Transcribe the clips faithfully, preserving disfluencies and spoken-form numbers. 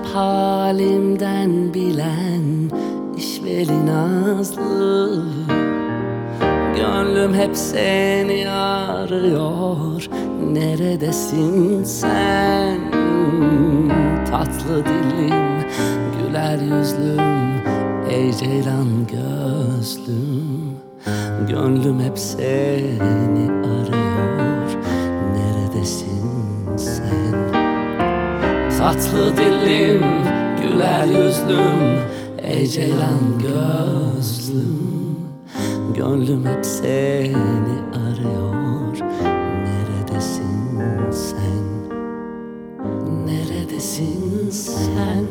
hep halimden bilen işveli nazlı. Gönlüm hep seni arıyor, neredesin sen? Tatlı dilim, güler yüzlüm, ey ceylan gözlüm. Gönlüm hep seni arıyor, neredesin sen? Tatlı dilim, güler yüzlüm, ey ceylan gözlüm. Gönlüm hep seni arıyor, neredesin sen? Neredesin sen?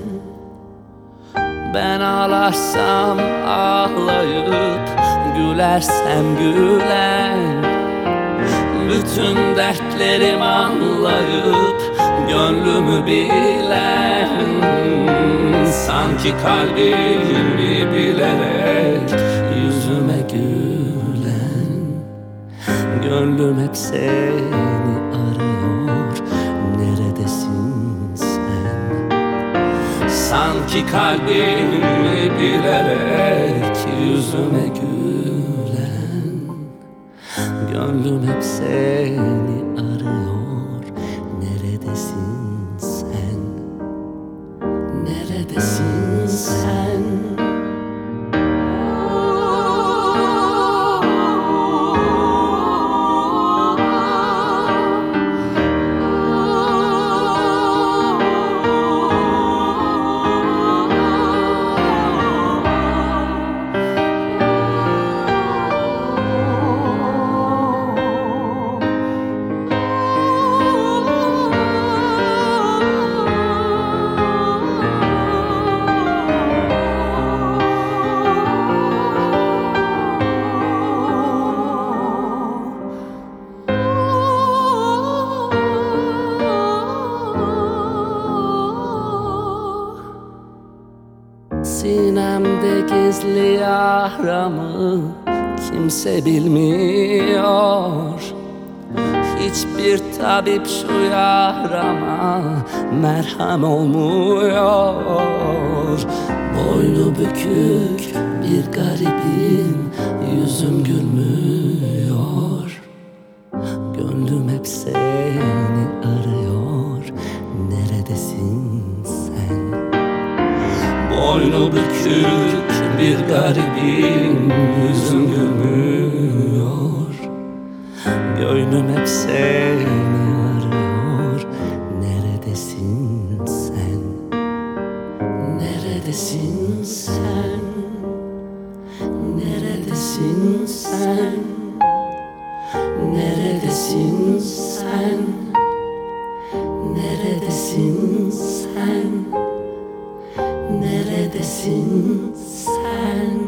Ben ağlarsam ağlayıp, gülersem gülen, bütün dertlerimi anlayıp gönlümü bilen, sanki kalbimi bilerek yüzüme gülen. Gönlüm hep seni arıyor, neredesin sen? Sanki kalbimi bilerek yüzüme gülen. Gönlüm hep seni arıyor, neredesin sen? Neredesin sen? Sinemde gizli yaramı kimse bilmiyor. Hiçbir tabip şu yarama merhem olmuyor. Boynu bükük bir garibim, yüzüm gülmüyor. Gönlüm hep seni arıyor, neredesin sen? Boynu bükük bir garibim, yüzüm gülmüyor. Gönlüm hep seni arıyor, neredesin sen? Neredesin sen? Neredesin sen? Neredesin sen? Neredesin sen? Neredesin sen?